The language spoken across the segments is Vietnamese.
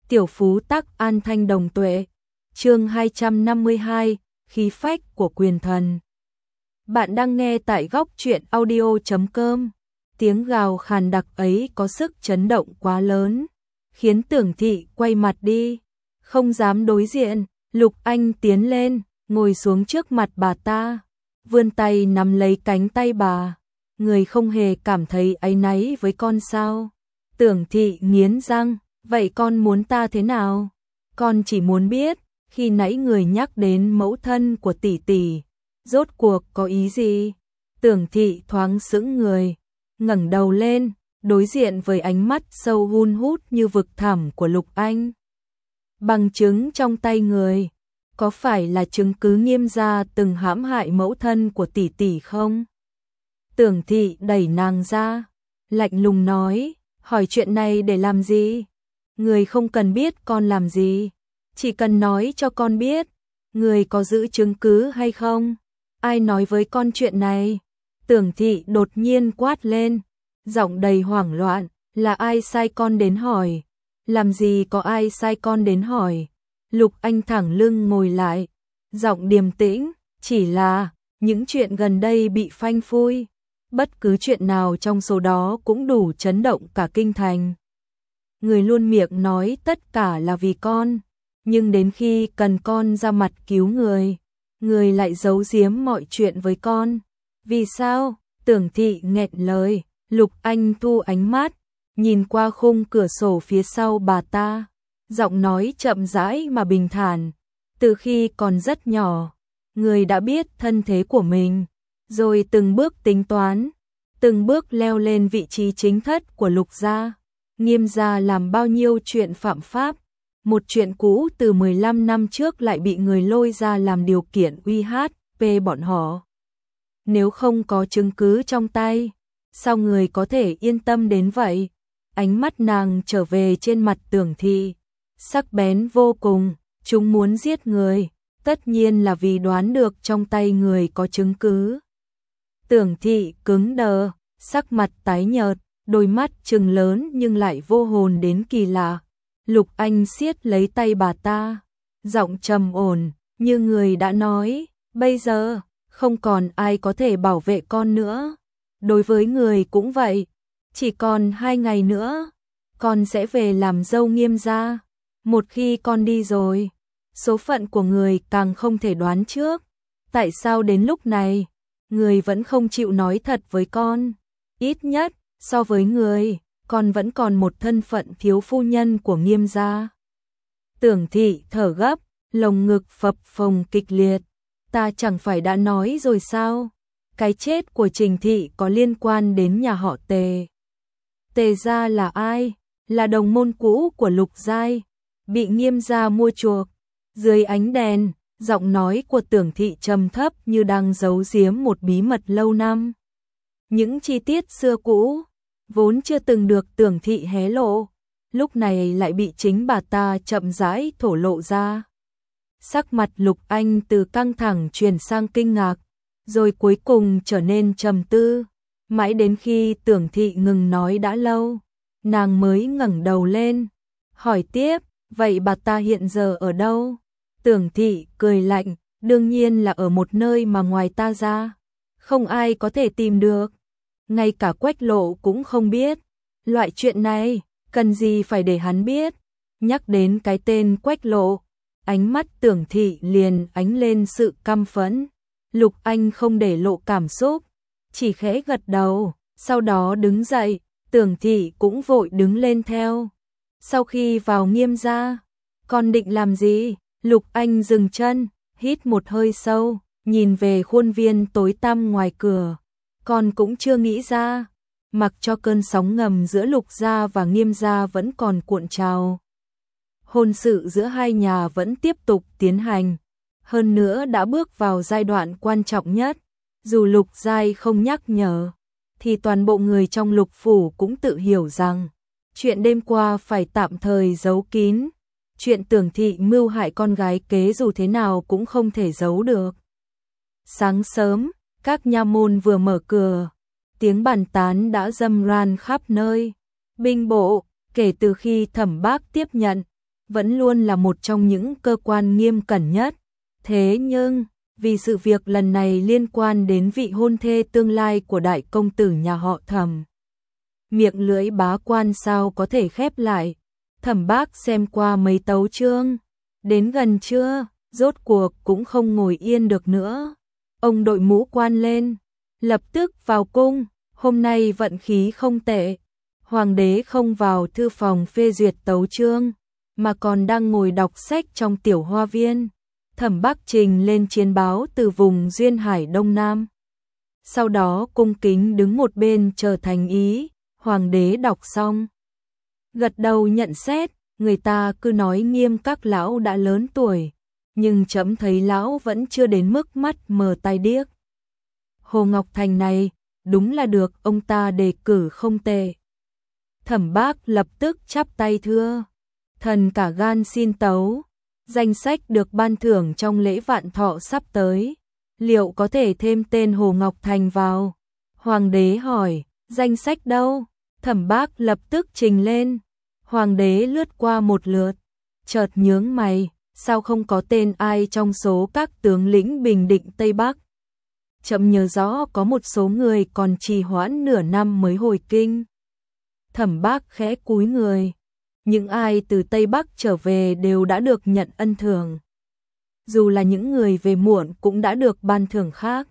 Tiểu phú tắc an thanh đồng tuệ. Chương 252, khí phách của quyền thần. Bạn đang nghe tại góc truyện audio.com. Tiếng gào khàn đặc ấy có sức chấn động quá lớn, khiến Tưởng Thị quay mặt đi, không dám đối diện. Lục Anh tiến lên, ngồi xuống trước mặt bà ta, vươn tay nắm lấy cánh tay bà. Người không hề cảm thấy áy náy với con sao? Tưởng Thị nghiến răng, vậy con muốn ta thế nào? Con chỉ muốn biết, khi nãy người nhắc đến mẫu thân của tỷ tỷ, rốt cuộc có ý gì? Tưởng Thị thoáng sững người, ngẩng đầu lên, đối diện với ánh mắt sâu hun hút như vực thẳm của Lục Anh. Bằng chứng trong tay người, có phải là chứng cứ Nghiêm gia từng hãm hại mẫu thân của tỷ tỷ không? Tưởng Thị đẩy nàng ra, lạnh lùng nói, hỏi chuyện này để làm gì? Người không cần biết con làm gì, chỉ cần nói cho con biết, người có giữ chứng cứ hay không? Ai nói với con chuyện này? Tưởng Thị đột nhiên quát lên, giọng đầy hoảng loạn, là ai sai con đến hỏi? Làm gì có ai sai con đến hỏi? Lục Anh thẳng lưng ngồi lại, giọng điềm tĩnh, chỉ là những chuyện gần đây bị phanh phui, bất cứ chuyện nào trong số đó cũng đủ chấn động cả kinh thành. Người luôn miệng nói tất cả là vì con, nhưng đến khi cần con ra mặt cứu người, người lại giấu giếm mọi chuyện với con. Vì sao? Tưởng Thị nghẹn lời. Lục Anh thu ánh mắt, nhìn qua khung cửa sổ phía sau bà ta, giọng nói chậm rãi mà bình thản. Từ khi còn rất nhỏ, người đã biết thân thế của mình, rồi từng bước tính toán, từng bước leo lên vị trí chính thất của Lục gia. Nghiêm gia làm bao nhiêu chuyện phạm pháp, một chuyện cũ từ 15 năm trước lại bị người lôi ra làm điều kiện uy hát về bọn họ. Nếu không có chứng cứ trong tay, sao người có thể yên tâm đến vậy? Ánh mắt nàng trở về trên mặt Tưởng Thị, sắc bén vô cùng. Chúng muốn giết người, tất nhiên là vì đoán được trong tay người có chứng cứ. Tưởng Thị cứng đờ, sắc mặt tái nhợt, đôi mắt trừng lớn nhưng lại vô hồn đến kỳ lạ. Lục Anh siết lấy tay bà ta, giọng trầm ổn, như người đã nói, bây giờ không còn ai có thể bảo vệ con nữa. Đối với người cũng vậy, chỉ còn 2 ngày nữa, con sẽ về làm dâu Nghiêm gia. Một khi con đi rồi, số phận của người càng không thể đoán trước. Tại sao đến lúc này, người vẫn không chịu nói thật với con? Ít nhất, so với người, con vẫn còn một thân phận thiếu phu nhân của Nghiêm gia. Tưởng Thị thở gấp, lồng ngực phập phồng kịch liệt. Ta chẳng phải đã nói rồi sao? Cái chết của Trình Thị có liên quan đến nhà họ Tề. Tề gia là ai? Là đồng môn cũ của Lục Giai, bị Nghiêm gia mua chuộc. Dưới ánh đèn, giọng nói của Tưởng Thị trầm thấp như đang giấu giếm một bí mật lâu năm. Những chi tiết xưa cũ, vốn chưa từng được Tưởng Thị hé lộ, lúc này lại bị chính bà ta chậm rãi thổ lộ ra. Sắc mặt Lục Anh từ căng thẳng chuyển sang kinh ngạc, rồi cuối cùng trở nên trầm tư. Mãi đến khi Tưởng Thị ngừng nói đã lâu, nàng mới ngẩng đầu lên, hỏi tiếp, vậy bà ta hiện giờ ở đâu? Tưởng Thị cười lạnh, đương nhiên là ở một nơi mà ngoài ta ra, không ai có thể tìm được. Ngay cả Quách Lộ cũng không biết. Loại chuyện này, cần gì phải để hắn biết? Nhắc đến cái tên Quách Lộ, ánh mắt Tưởng Thị liền ánh lên sự căm phẫn. Lục Anh không để lộ cảm xúc, chỉ khẽ gật đầu, sau đó đứng dậy. Tưởng Thị cũng vội đứng lên theo. Sau khi vào Nghiêm gia, con định làm gì? Lục Anh dừng chân, hít một hơi sâu, nhìn về khuôn viên tối tăm ngoài cửa. Con cũng chưa nghĩ ra, mặc cho cơn sóng ngầm giữa Lục gia và Nghiêm gia vẫn còn cuộn trào. Hôn sự giữa hai nhà vẫn tiếp tục tiến hành, hơn nữa đã bước vào giai đoạn quan trọng nhất. Dù Lục Giai không nhắc nhở, thì toàn bộ người trong Lục phủ cũng tự hiểu rằng chuyện đêm qua phải tạm thời giấu kín. Chuyện Tưởng Thị mưu hại con gái kế dù thế nào cũng không thể giấu được. Sáng sớm, các nha môn vừa mở cửa, tiếng bàn tán đã râm ran khắp nơi. Binh bộ, kể từ khi Thẩm Bác tiếp nhận, vẫn luôn là một trong những cơ quan nghiêm cẩn nhất. Thế nhưng, vì sự việc lần này liên quan đến vị hôn thê tương lai của đại công tử nhà họ Thẩm, miệng lưỡi bá quan sao có thể khép lại. Thẩm Bác xem qua mấy tấu chương, đến gần trưa, rốt cuộc cũng không ngồi yên được nữa. Ông đội mũ quan lên, lập tức vào cung, hôm nay vận khí không tệ. Hoàng đế không vào thư phòng phê duyệt tấu chương, mà còn đang ngồi đọc sách trong tiểu hoa viên. Thẩm Bác trình lên chiến báo từ vùng duyên hải Đông Nam. Sau đó cung kính đứng một bên chờ thành ý. Hoàng đế đọc xong, gật đầu nhận xét, người ta cứ nói Nghiêm các lão đã lớn tuổi, nhưng chấm thấy lão vẫn chưa đến mức mắt mờ tai điếc. Hồ Ngọc Thành này, đúng là được ông ta đề cử không tệ. Thẩm Bác lập tức chắp tay thưa, thần cả gan xin tấu, danh sách được ban thưởng trong lễ vạn thọ sắp tới, liệu có thể thêm tên Hồ Ngọc Thành vào? Hoàng đế hỏi, danh sách đâu? Thẩm Bác lập tức trình lên. Hoàng đế lướt qua một lượt, chợt nhướng mày, sao không có tên ai trong số các tướng lĩnh Bình Định Tây Bắc? Chậm nhớ rõ có một số người còn trì hoãn nửa năm mới hồi kinh. Thẩm Bác khẽ cúi người, những ai từ Tây Bắc trở về đều đã được nhận ân thưởng. Dù là những người về muộn cũng đã được ban thưởng khác.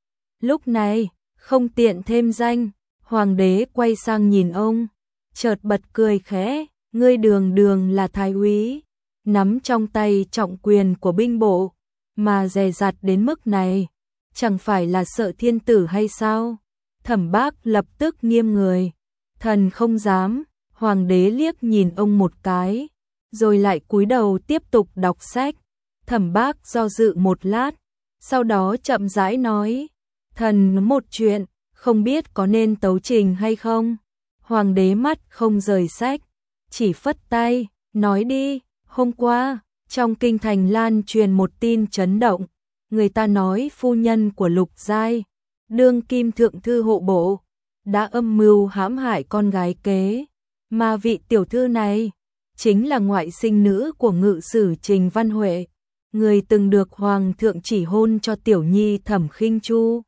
Lúc này, không tiện thêm danh. Hoàng đế quay sang nhìn ông, chợt bật cười khẽ, ngươi đường đường là thái úy, nắm trong tay trọng quyền của binh bộ, mà dè dặt đến mức này, chẳng phải là sợ thiên tử hay sao? Thẩm Bác lập tức nghiêm người, thần không dám. Hoàng đế liếc nhìn ông một cái, rồi lại cúi đầu tiếp tục đọc sách. Thẩm Bác do dự một lát, sau đó chậm rãi nói, thần một chuyện, không biết có nên tấu trình hay không? Hoàng đế mắt không rời sách, chỉ phất tay, nói đi. Hôm qua, trong kinh thành lan truyền một tin chấn động, người ta nói phu nhân của Lục Giai, đương kim thượng thư hộ bộ, đã âm mưu hãm hại con gái kế, mà vị tiểu thư này chính là ngoại sinh nữ của ngự sử Trình Văn Huệ, người từng được hoàng thượng chỉ hôn cho tiểu nhi Thẩm Khinh Chu.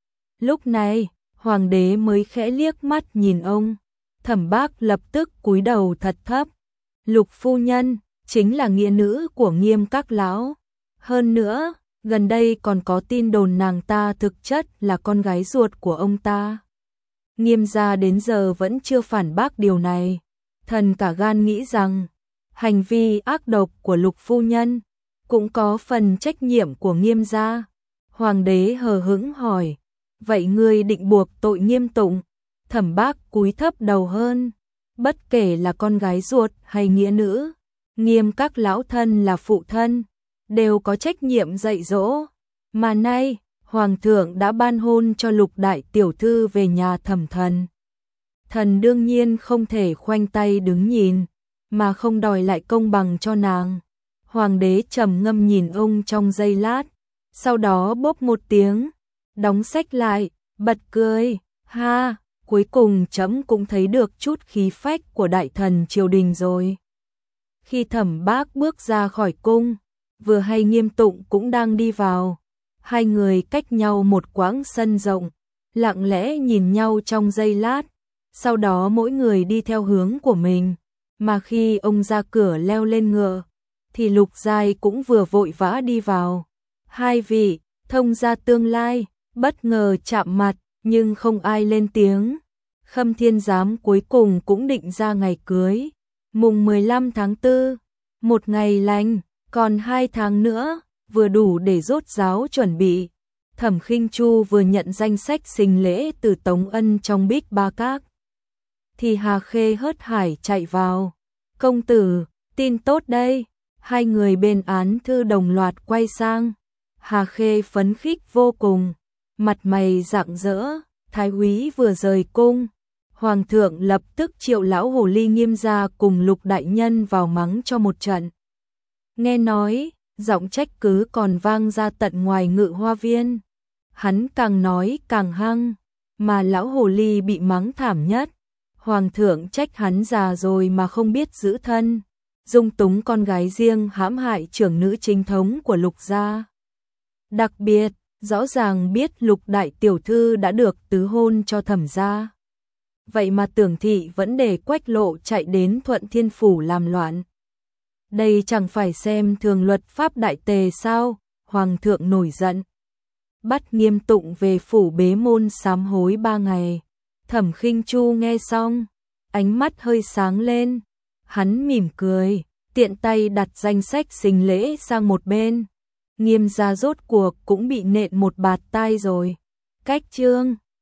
Lúc này, hoàng đế mới khẽ liếc mắt nhìn ông. Thẩm Bác lập tức cúi đầu thật thấp. Lục phu nhân chính là nghĩa nữ của Nghiêm các lão. Hơn nữa, gần đây còn có tin đồn nàng ta thực chất là con gái ruột của ông ta. Nghiêm gia đến giờ vẫn chưa phản bác điều này. Thần cả gan nghĩ rằng hành vi ác độc của Lục phu nhân cũng có phần trách nhiệm của Nghiêm gia. Hoàng đế hờ hững hỏi, vậy ngươi định buộc tội Nghiêm Tụng? Thẩm Bác cúi thấp đầu hơn, bất kể là con gái ruột hay nghĩa nữ, Nghiêm các lão thân là phụ thân, đều có trách nhiệm dạy dỗ. Mà nay, Hoàng thượng đã ban hôn cho Lục đại tiểu thư về nhà Thẩm thần. Thần đương nhiên không thể khoanh tay đứng nhìn, mà không đòi lại công bằng cho nàng. Hoàng đế trầm ngâm nhìn ông trong giây lát, sau đó bốp một tiếng, đóng sách lại, bật cười, ha, cuối cùng trẫm cũng thấy được chút khí phách của đại thần triều đình rồi. Khi Thẩm Bác bước ra khỏi cung, vừa hay Nghiêm Tụng cũng đang đi vào. Hai người cách nhau một quãng sân rộng, lặng lẽ nhìn nhau trong giây lát, sau đó mỗi người đi theo hướng của mình. Mà khi ông ra cửa leo lên ngựa, thì Lục Giai cũng vừa vội vã đi vào. Hai vị thông gia tương lai bất ngờ chạm mặt, nhưng không ai lên tiếng. Khâm Thiên Giám cuối cùng cũng định ra ngày cưới, mùng 15 tháng 4, một ngày lành, còn 2 tháng nữa, vừa đủ để rốt ráo chuẩn bị. Thẩm Khinh Chu vừa nhận danh sách sinh lễ từ Tống Ân trong Bích Ba Các, thì Hà Khê hớt hải chạy vào. Công tử, tin tốt đây. Hai người bên án thư đồng loạt quay sang. Hà Khê phấn khích vô cùng, mặt mày rạng rỡ. Thái úy vừa rời cung, Hoàng thượng lập tức triệu lão hồ ly Nghiêm gia cùng Lục đại nhân vào mắng cho một trận. Nghe nói, giọng trách cứ còn vang ra tận ngoài ngự hoa viên. Hắn càng nói càng hăng, mà lão hồ ly bị mắng thảm nhất. Hoàng thượng trách hắn già rồi mà không biết giữ thân, dung túng con gái riêng hãm hại trưởng nữ chính thống của Lục gia. Đặc biệt, rõ ràng biết Lục đại tiểu thư đã được tứ hôn cho Thẩm gia. Vậy mà Tưởng thị vẫn để Quách Lộ chạy đến Thuận Thiên phủ làm loạn. Đây chẳng phải xem thường luật pháp đại tề sao? Hoàng thượng nổi giận, bắt Nghiêm Tụng về phủ bế môn sám hối 3 ngày. Thẩm Khinh Chu nghe xong, ánh mắt hơi sáng lên, hắn mỉm cười, tiện tay đặt danh sách sinh lễ sang một bên. Nghiêm gia rốt cuộc cũng bị nện một bạt tai rồi. Cách chương